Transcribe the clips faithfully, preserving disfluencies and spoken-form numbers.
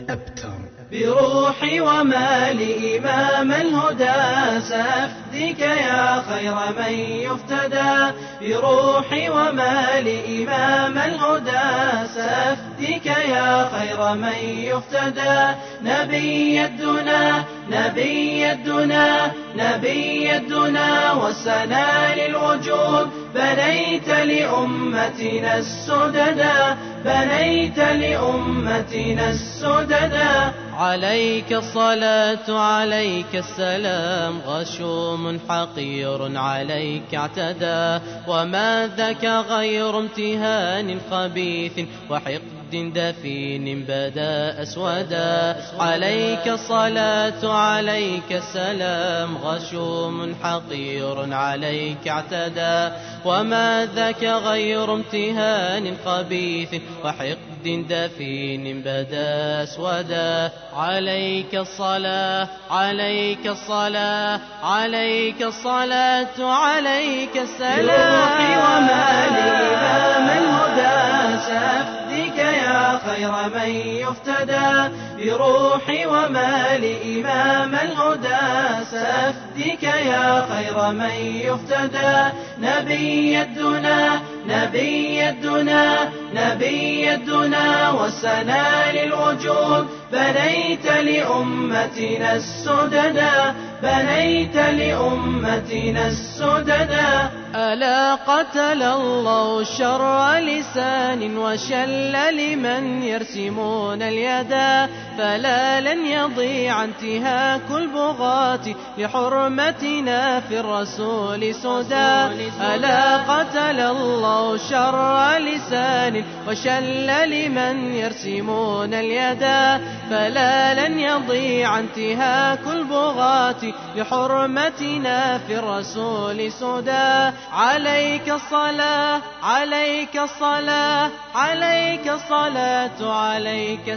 الأبتر. بروحي ومالي إمام الهدى سأفديك يا خير من يفتدى. بروحي ومالي إمام الهدى سأفديك يا خير من يفتدى. نبي الدنا نبي الدنا نبي الدنا والسنا للوجود بنيت لأمتنا السددا بنيت لأمتنا السددا. عليك الصلاة عليك السلام غشوم حقير عليك اعتدى وما ذاك غير امتهان خبيث وحقد دفين بدا أسودا. عليك الصلاة عليك السلام غشوم حقير عليك اعتدى وما ذاك غير امتهان خبيث وحقد دفين بدا أسودا. عليك الصلاة عليك الصلاة عليك الصلاة عليك السلام. بروحي ومالي إمام الهدى سأفديك يا خير من يفتدى. بروحي ومالي إمام الهدى سأفديك يا خير من يفتدى. نبي الدنا نبي الدنا نبي الدنا والسنا للوجود بنيت لأمتنا السددا بنيت لأمتنا السددا. ألا قتل الله شر لسان وشل لمن يرسمون اليدا فلا لن يضيع انتهاك البغاة لحرمتنا في الرسول سدا. ألا قتل الله شر لسان وشل لمن يرسمون اليدا فلا لن يضيع انتهاك البغاة لحرمتنا في الرسول سدا. عليك الصلاة عليك الصلاة عليك الصلاة عليك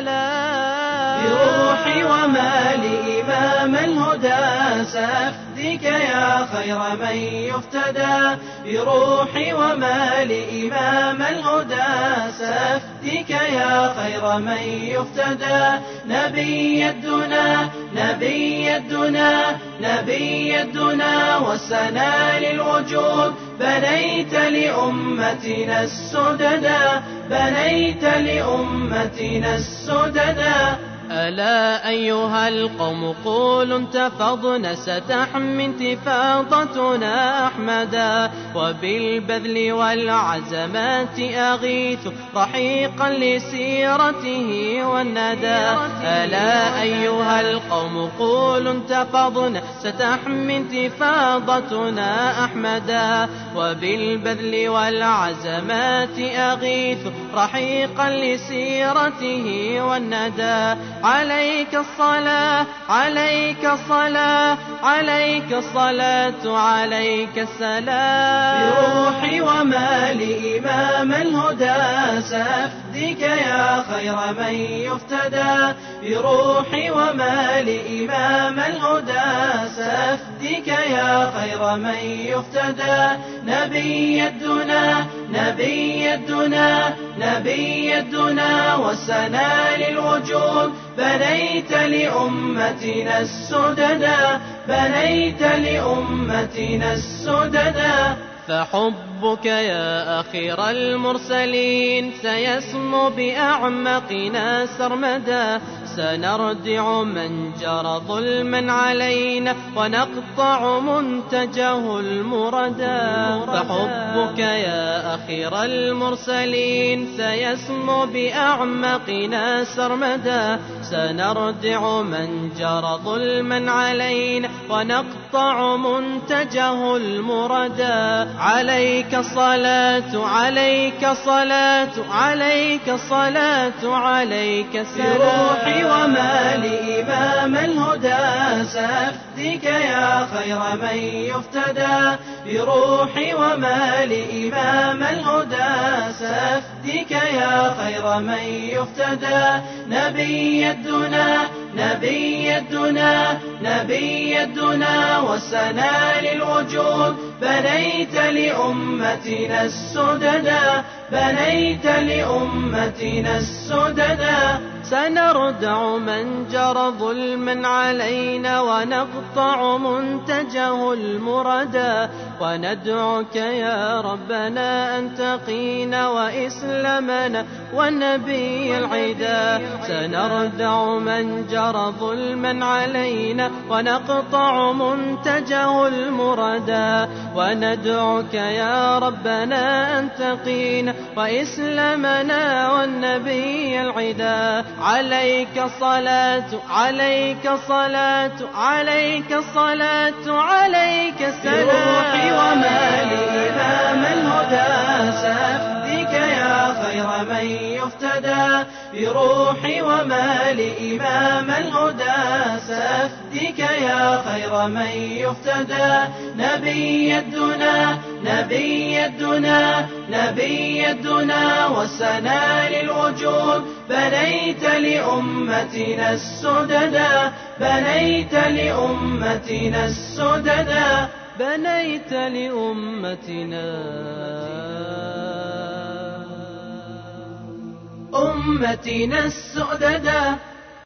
السلام. بروحي ومالي إمام الهدى سأفديك يا خير من يفتدى. بروحي ومالي إمام الهدى سأفديك يا خير من يفتدى. نبي الدنا نبي الدنا نبي الدنا والسنا للوجود بنيت لأمتنا السددا بنيت لأمتنا السددا. ألا أيها القوم قولوا انتفضنا ستحمي انتفاضتنا أحمدا وبالبذل والعزمات أغيث رحيقا لسيرته والندى. ألا أيها القوم قولوا انتفضنا ستحمي انتفاضتنا أحمدا وبالبذل والعزمات أغيث رحيقا لسيرته والندى. عليك الصلاة عليك الصلاة عليك الصلاة عليك السلام. بروحي ومالي إمام الهدى سأفديك يا خير من يفتدى. بروحي ومالي إمام الهدى سأفديك يا خير من يفتدى. نبي الدنا نبي الدنا نبي الدنا والسنا للوجود بنيت لأمتنا السددا بنيت لأمتنا السددا. فحبك يا أخير المرسلين سيسمو بأعمقنا سرمدا سنردع من جرى ظلما علينا ونقطع منتجه المردا. فحبك يا أخير المرسلين سيسمو بأعمقنا سرمدا سنردع من جرى ظلما علينا ونقطع منتجه المردا. عليك الصلاة عليك الصلاة عليك الصلاة عليك السلام. بروحي ومالي إمام الهدى سأفديك يا خير من يفتدى. بروحي ومالي إمام الهدى سأفديك يا خير من يفتدى. نبي الدنا نبي الدنا نبي الدنا والسنا للوجود بنيت لأمتنا السددا بنيت لأمتنا السددا. سنردع من جرى ظلما علينا ونقطع منتجه المردى وندعوك يا ربنا أن تقينا وإسلامنا والنبي العدا سنردع من جرى ظلما علينا ونقطع منتجه المردى وندعوك يا ربنا أن تقينا وإسلامنا والنبي العدا عليك صلاة عليك صلاة عليك صلاة عليك سلام بروحي ومالي إمام الهدى سأفديك يا خير من يفتدى بروحي ومالي إمام الهدى سأفديك يا خير من يفتدى نبي الدنا نبي الدنا نبي الدنا والسنا للوجود بنيت لأمتنا السددا بنيت لأمتنا السددا بنيت لأمتنا أمتنا السددا.